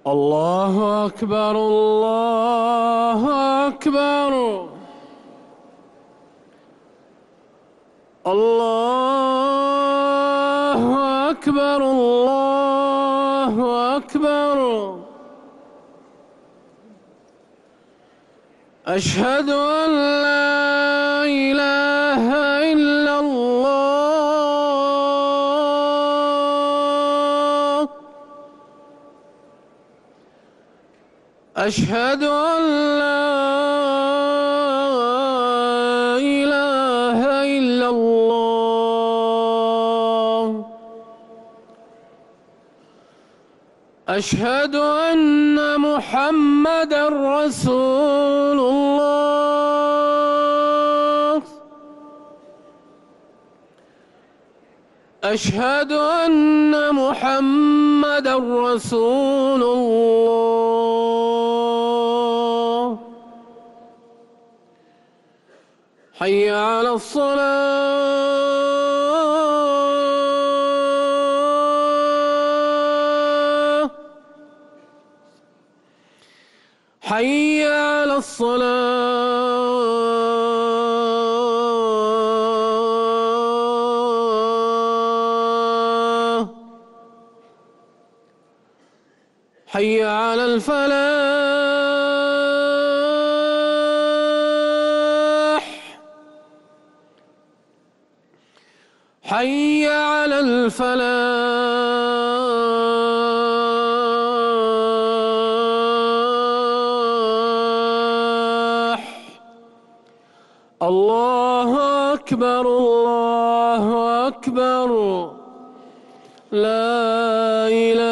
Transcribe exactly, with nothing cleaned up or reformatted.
الله أكبر الله أكبر الله أكبر الله أكبر. أشهد أن لا إله إلا الله. أشهد أن لا إله إلا الله. أشهد أن محمدًا رسول الله. أشهد أن محمدًا رسول الله. حي على الصلاة. حي على الصلاة. حي على الفلاح. حي على الفلاح. الله أكبر الله أكبر. لا إله